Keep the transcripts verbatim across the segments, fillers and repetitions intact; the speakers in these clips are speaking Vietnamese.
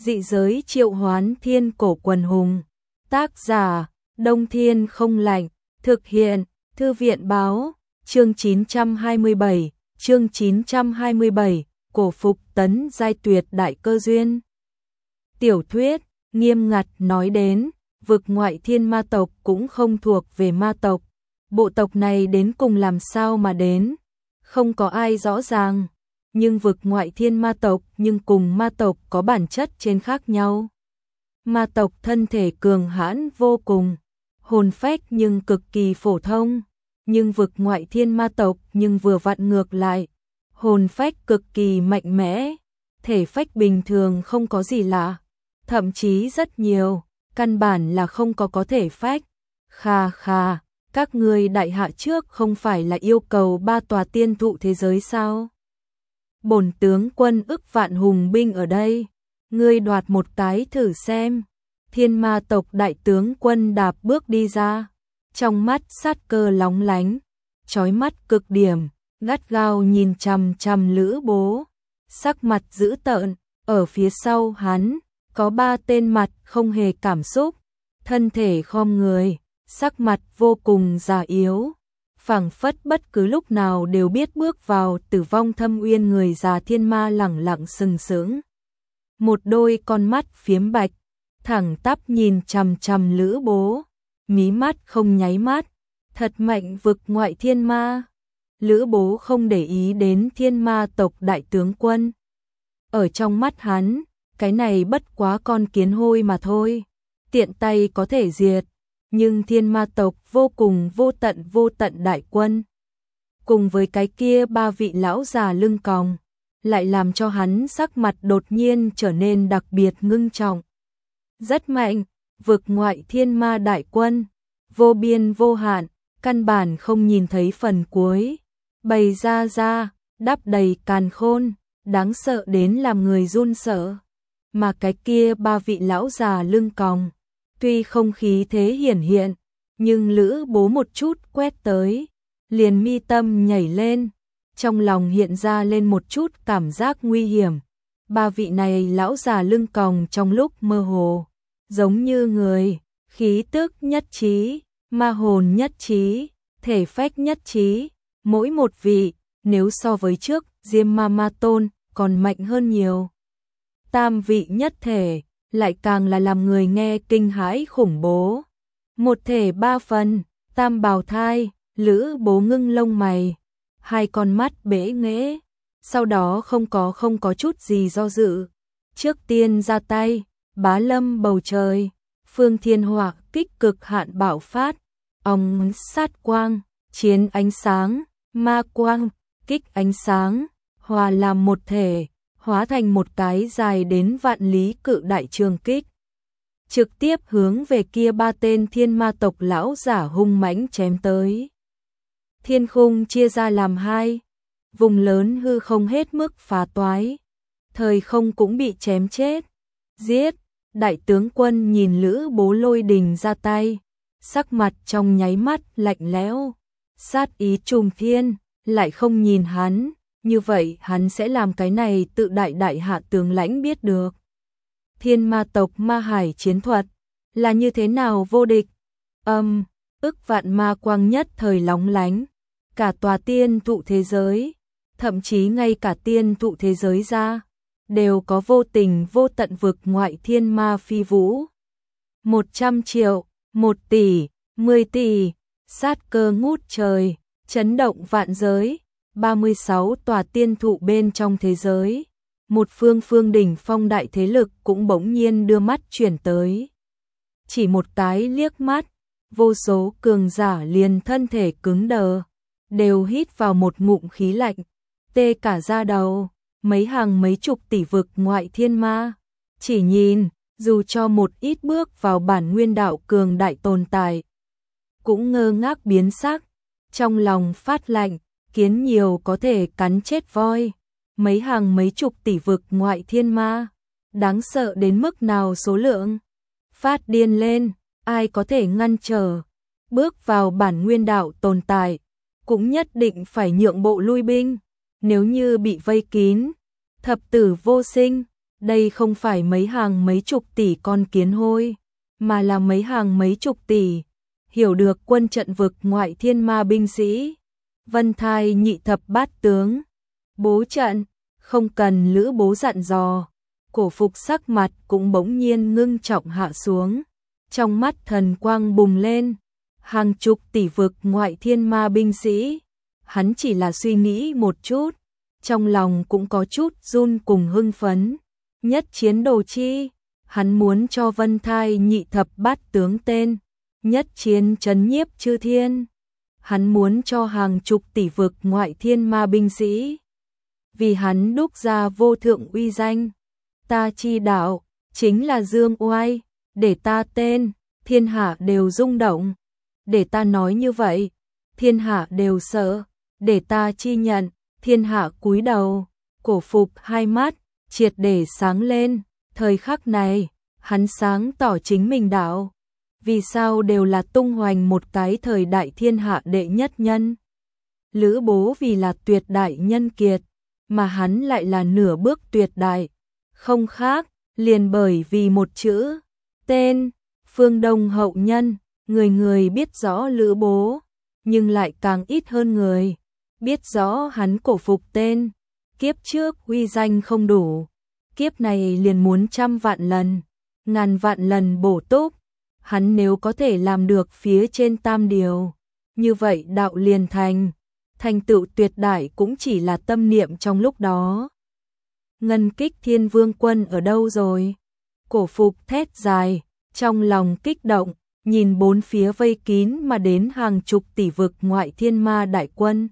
Dị giới triệu hoán thiên cổ quần hùng. Tác giả, Đông Thiên không lạnh. Thực hiện, Thư viện báo. Chương chín trăm hai mươi bảy, chương chín trăm hai mươi bảy, cổ phục tấn giai tuyệt đại cơ duyên. Tiểu thuyết, nghiêm ngặt nói đến, vực ngoại thiên ma tộc cũng không thuộc về ma tộc. Bộ tộc này đến cùng làm sao mà đến, không có ai rõ ràng. Nhưng vực ngoại thiên ma tộc nhưng cùng ma tộc có bản chất trên khác nhau. Ma tộc thân thể cường hãn vô cùng, hồn phách nhưng cực kỳ phổ thông. Nhưng vực ngoại thiên ma tộc nhưng vừa vặn ngược lại, hồn phách cực kỳ mạnh mẽ, thể phách bình thường không có gì lạ, thậm chí rất nhiều, căn bản là không có có thể phách. Kha kha, các ngươi đại hạ trước không phải là yêu cầu ba tòa tiên thụ thế giới sao? Bổn tướng quân ức vạn hùng binh ở đây, ngươi đoạt một cái thử xem. Thiên ma tộc đại tướng quân đạp bước đi ra, trong mắt sát cơ lóng lánh, chói mắt cực điểm, gắt gao nhìn chằm chằm Lữ Bố, sắc mặt dữ tợn. Ở phía sau hắn có ba tên mặt không hề cảm xúc, thân thể khom người, sắc mặt vô cùng già yếu, phảng phất bất cứ lúc nào đều biết bước vào tử vong thâm uyên. Người già thiên ma lẳng lặng sừng sững, một đôi con mắt phiếm bạch, thẳng tắp nhìn chằm chằm Lữ Bố, mí mắt không nháy mắt. Thật mạnh vực ngoại thiên ma. Lữ Bố không để ý đến thiên ma tộc đại tướng quân. Ở trong mắt hắn, cái này bất quá con kiến hôi mà thôi, tiện tay có thể diệt. Nhưng thiên ma tộc vô cùng vô tận vô tận đại quân, cùng với cái kia ba vị lão già lưng còng, lại làm cho hắn sắc mặt đột nhiên trở nên đặc biệt ngưng trọng. Rất mạnh, vực ngoại thiên ma đại quân, vô biên vô hạn, căn bản không nhìn thấy phần cuối, bày ra ra, đắp đầy càn khôn, đáng sợ đến làm người run sợ. Mà cái kia ba vị lão già lưng còng, tuy không khí thế hiển hiện, nhưng Lữ Bố một chút quét tới, liền mi tâm nhảy lên, trong lòng hiện ra lên một chút cảm giác nguy hiểm. Ba vị này lão già lưng còng trong lúc mơ hồ, giống như người, khí tức nhất trí, ma hồn nhất trí, thể phách nhất trí, mỗi một vị, nếu so với trước, Diêm Ma Ma Tôn còn mạnh hơn nhiều. Tam vị nhất thể, lại càng là làm người nghe kinh hãi khủng bố. Một thể ba phần, tam bào thai. Lữ Bố ngưng lông mày, hai con mắt bẽ nghễ, sau đó không có không có chút gì do dự, trước tiên ra tay, bá lâm bầu trời, phương thiên hỏa kích cực hạn bạo phát, ong sát quang, chiến ánh sáng, ma quang, kích ánh sáng, hòa làm một thể, hóa thành một cái dài đến vạn lý cự đại trường kích, trực tiếp hướng về kia ba tên thiên ma tộc lão giả hung mãnh chém tới. Thiên khung chia ra làm hai, vùng lớn hư không hết mức phá toái, thời không cũng bị chém chết. Giết! Đại tướng quân nhìn Lữ Bố lôi đình ra tay, sắc mặt trong nháy mắt lạnh lẽo, sát ý trùng thiên, lại không nhìn hắn, như vậy hắn sẽ làm cái này tự đại đại hạ tướng lãnh biết được. Thiên ma tộc ma hải chiến thuật là như thế nào vô địch. Âm, ức vạn ma quang nhất thời lóng lánh, cả tòa tiên thụ thế giới, thậm chí ngay cả tiên thụ thế giới ra, đều có vô tình vô tận vực ngoại thiên ma phi vũ. Một trăm triệu, một tỷ, mười tỷ, sát cơ ngút trời, chấn động vạn giới, ba mươi sáu tòa tiên thụ bên trong thế giới. Một phương phương đỉnh phong đại thế lực cũng bỗng nhiên đưa mắt chuyển tới. Chỉ một cái liếc mắt, vô số cường giả liền thân thể cứng đờ, đều hít vào một ngụm khí lạnh, tê cả da đầu. Mấy hàng mấy chục tỷ vực ngoại thiên ma, chỉ nhìn, dù cho một ít bước vào bản nguyên đạo cường đại tồn tại, cũng ngơ ngác biến sắc, trong lòng phát lạnh, kiến nhiều có thể cắn chết voi. Mấy hàng mấy chục tỷ vực ngoại thiên ma, đáng sợ đến mức nào số lượng, phát điên lên, ai có thể ngăn trở. Bước vào bản nguyên đạo tồn tại, cũng nhất định phải nhượng bộ lui binh, nếu như bị vây kín, thập tử vô sinh. Đây không phải mấy hàng mấy chục tỷ con kiến hôi, mà là mấy hàng mấy chục tỷ, hiểu được quân trận vực ngoại thiên ma binh sĩ. Vân Thai nhị thập bát tướng, bố trận, không cần Lữ Bố dặn dò, Cổ Phục sắc mặt cũng bỗng nhiên ngưng trọng hạ xuống, trong mắt thần quang bùng lên, hàng chục tỷ vực ngoại thiên ma binh sĩ, hắn chỉ là suy nghĩ một chút, trong lòng cũng có chút run cùng hưng phấn, nhất chiến đồ chi, hắn muốn cho Vân Thai nhị thập bát tướng tên, nhất chiến trấn nhiếp chư thiên, hắn muốn cho hàng chục tỷ vực ngoại thiên ma binh sĩ, vì hắn đúc ra vô thượng uy danh, ta chi đạo, chính là dương oai, để ta tên, thiên hạ đều rung động, để ta nói như vậy, thiên hạ đều sợ, để ta chi nhận, thiên hạ cúi đầu. Cổ Phục hai mắt triệt để sáng lên, thời khắc này, hắn sáng tỏ chính mình đạo, vì sao đều là tung hoành một cái thời đại thiên hạ đệ nhất nhân. Lữ Bố vì là tuyệt đại nhân kiệt, mà hắn lại là nửa bước tuyệt đại, không khác, liền bởi vì một chữ, tên, Phương Đông hậu nhân, người người biết rõ Lữ Bố, nhưng lại càng ít hơn người, biết rõ hắn Cổ Phục tên, kiếp trước uy danh không đủ, kiếp này liền muốn trăm vạn lần, ngàn vạn lần bổ túc, hắn nếu có thể làm được phía trên tam điều, như vậy đạo liền thành, thành tựu tuyệt đại cũng chỉ là tâm niệm trong lúc đó. Ngân Kích Thiên Vương quân ở đâu rồi? Cổ Phục thét dài, trong lòng kích động, nhìn bốn phía vây kín mà đến hàng chục tỷ vực ngoại thiên ma đại quân.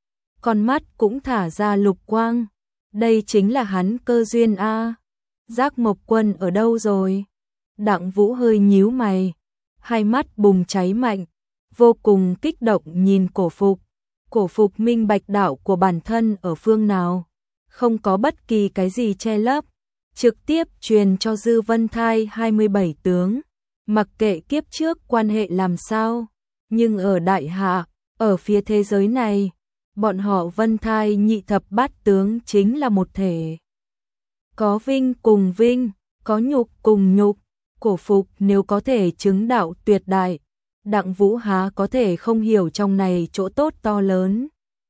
Con mắt cũng thả ra lục quang, đây chính là hắn cơ duyên a. Giác Mộc Quân ở đâu rồi? Đặng Vũ hơi nhíu mày, hai mắt bùng cháy mạnh, vô cùng kích động nhìn Cổ Phục. Cổ Phục minh bạch đạo của bản thân ở phương nào, không có bất kỳ cái gì che lấp, trực tiếp truyền cho Dư Vân Thai hai mươi bảy tướng, mặc kệ kiếp trước quan hệ làm sao, nhưng ở đại hạ, ở phía thế giới này, bọn họ Vân Thai nhị thập bát tướng chính là một thể. Có vinh cùng vinh, có nhục cùng nhục, Cổ Phục nếu có thể chứng đạo tuyệt đại, Đặng Vũ há có thể không hiểu trong này chỗ tốt to lớn.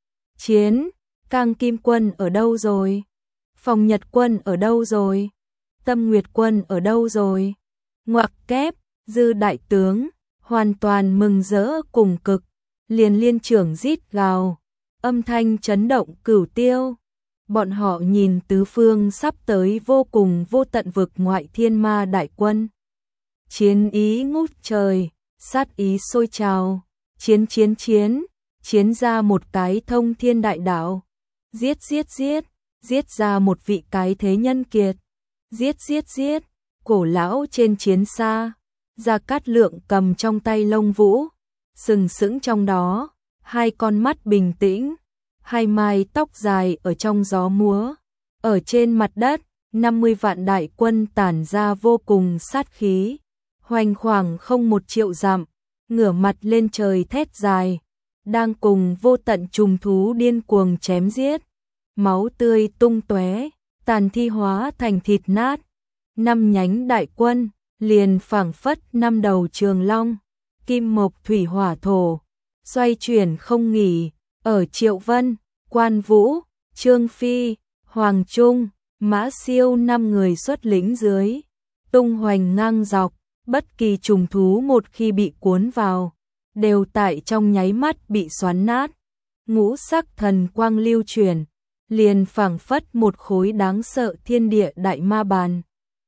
Chiến, Cang Kim Quân ở đâu rồi? Phòng Nhật Quân ở đâu rồi? Tâm Nguyệt Quân ở đâu rồi? Ngoặc kép, Dư đại tướng, hoàn toàn mừng rỡ cùng cực, liền liên trưởng rít gào, âm thanh chấn động cửu tiêu. Bọn họ nhìn tứ phương sắp tới vô cùng vô tận vực ngoại thiên ma đại quân. Chiến ý ngút trời, sát ý sôi trào, chiến chiến chiến, chiến ra một cái thông thiên đại đạo, giết giết giết, giết ra một vị cái thế nhân kiệt, giết giết giết, cổ lão trên chiến xa, Gia Cát Lượng cầm trong tay lông vũ, sừng sững trong đó, hai con mắt bình tĩnh, hai mái tóc dài ở trong gió múa, ở trên mặt đất, năm mươi vạn đại quân tản ra vô cùng sát khí, hoành khoảng không một triệu dặm, ngửa mặt lên trời thét dài, đang cùng vô tận trùng thú điên cuồng chém giết, máu tươi tung tóe, tàn thi hóa thành thịt nát, năm nhánh đại quân liền phảng phất năm đầu trường long, kim mộc thủy hỏa thổ, xoay chuyển không nghỉ, ở Triệu Vân, Quan Vũ, Trương Phi, Hoàng Trung, Mã Siêu năm người xuất lĩnh dưới, tung hoành ngang dọc, bất kỳ trùng thú một khi bị cuốn vào, đều tại trong nháy mắt bị xoắn nát, ngũ sắc thần quang lưu chuyển, liền phảng phất một khối đáng sợ thiên địa đại ma bàn.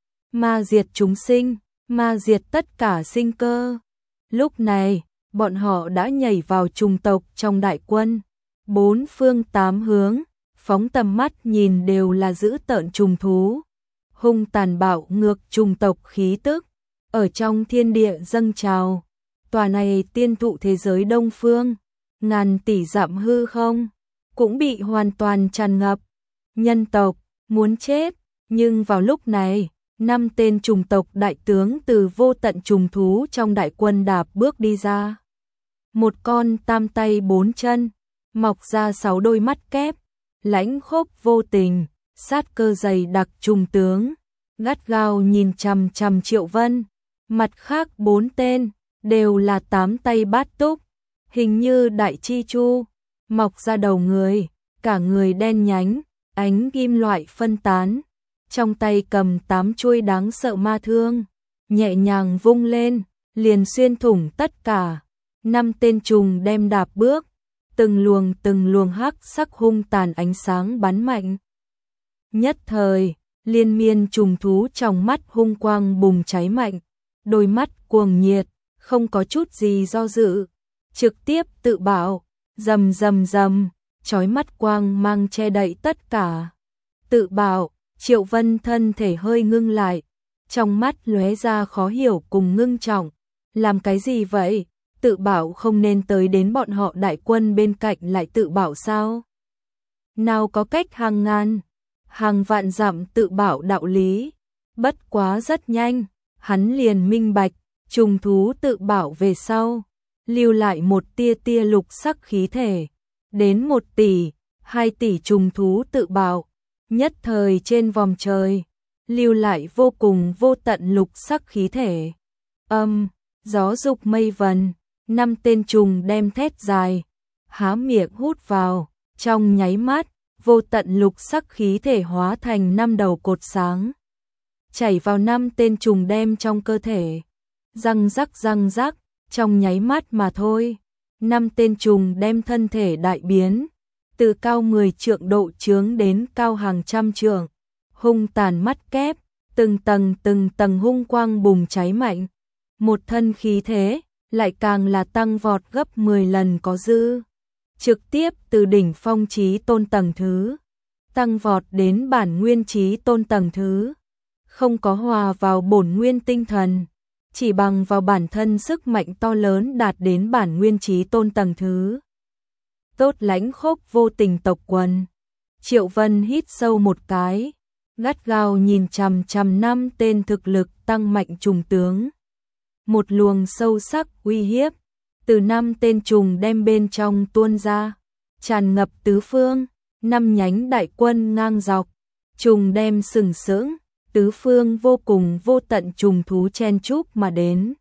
Ma diệt chúng sinh, ma diệt tất cả sinh cơ. Lúc này, bọn họ đã nhảy vào trùng tộc trong đại quân, bốn phương tám hướng, phóng tầm mắt nhìn đều là dữ tợn trùng thú, hung tàn bạo ngược trùng tộc khí tức, ở trong thiên địa dâng trào. Tòa này tiên thụ thế giới Đông Phương, ngàn tỷ dặm hư không, cũng bị hoàn toàn tràn ngập. Nhân tộc, muốn chết, nhưng vào lúc này, năm tên trùng tộc đại tướng từ vô tận trùng thú trong đại quân đạp bước đi ra. Một con tam tay bốn chân, mọc ra sáu đôi mắt kép, lãnh khốc vô tình, sát cơ dày đặc trùng tướng, gắt gao nhìn chằm chằm Triệu Vân. Mặt khác bốn tên đều là tám tay bát túc, hình như đại chi chu, mọc ra đầu người, cả người đen nhánh, ánh kim loại phân tán, trong tay cầm tám chuôi đáng sợ ma thương, nhẹ nhàng vung lên, liền xuyên thủng tất cả. Năm tên trùng đem đạp bước, từng luồng từng luồng hắc sắc hung tàn ánh sáng bắn mạnh. Nhất thời, liên miên trùng thú trong mắt hung quang bùng cháy mạnh, đôi mắt cuồng nhiệt, không có chút gì do dự, trực tiếp tự bạo, rầm rầm rầm, chói mắt quang mang che đậy tất cả. Tự bạo, Triệu Vân thân thể hơi ngưng lại, trong mắt lóe ra khó hiểu cùng ngưng trọng, làm cái gì vậy? Tự bảo không nên tới đến bọn họ đại quân bên cạnh lại tự bảo sao? Nào có cách hàng ngàn, hàng vạn dặm tự bảo đạo lý, bất quá rất nhanh, hắn liền minh bạch, trùng thú tự bảo về sau, lưu lại một tia tia lục sắc khí thể, đến một tỷ, hai tỷ trùng thú tự bảo, nhất thời trên vòng trời, lưu lại vô cùng vô tận lục sắc khí thể. Âm, gió dục mây vần, năm tên trùng đem thét dài, há miệng hút vào, trong nháy mắt, vô tận lục sắc khí thể hóa thành năm đầu cột sáng, chảy vào năm tên trùng đem trong cơ thể, răng rắc răng rắc, trong nháy mắt mà thôi, năm tên trùng đem thân thể đại biến, từ cao mười trượng độ chướng đến cao hàng trăm trượng, hung tàn mắt kép, từng tầng từng tầng hung quang bùng cháy mạnh, một thân khí thế lại càng là tăng vọt gấp mười lần có dư, trực tiếp từ đỉnh phong chí tôn tầng thứ, tăng vọt đến bản nguyên chí tôn tầng thứ, không có hòa vào bổn nguyên tinh thần, chỉ bằng vào bản thân sức mạnh to lớn đạt đến bản nguyên chí tôn tầng thứ. Tốt lãnh khốc vô tình tộc quần. Triệu Vân hít sâu một cái, gắt gao nhìn chằm chằm năm tên thực lực tăng mạnh trùng tướng. Một luồng sâu sắc uy hiếp từ năm tên trùng đem bên trong tuôn ra, tràn ngập tứ phương, năm nhánh đại quân ngang dọc, trùng đem sừng sững, tứ phương vô cùng vô tận trùng thú chen chúc mà đến.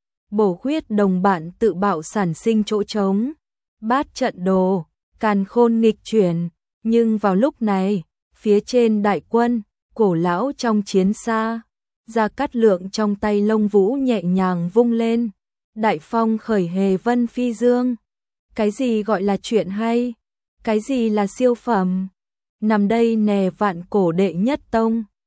Bổ huyết đồng bạn tự bạo sản sinh chỗ trống, bát trận đồ, càn khôn nghịch chuyển, nhưng vào lúc này, phía trên đại quân, cổ lão trong chiến xa, Gia Cát Lượng trong tay lông vũ nhẹ nhàng vung lên, đại phong khởi hề vân phi dương. Cái gì gọi là chuyện hay? Cái gì là siêu phẩm? Nằm đây nè vạn cổ đệ nhất tông.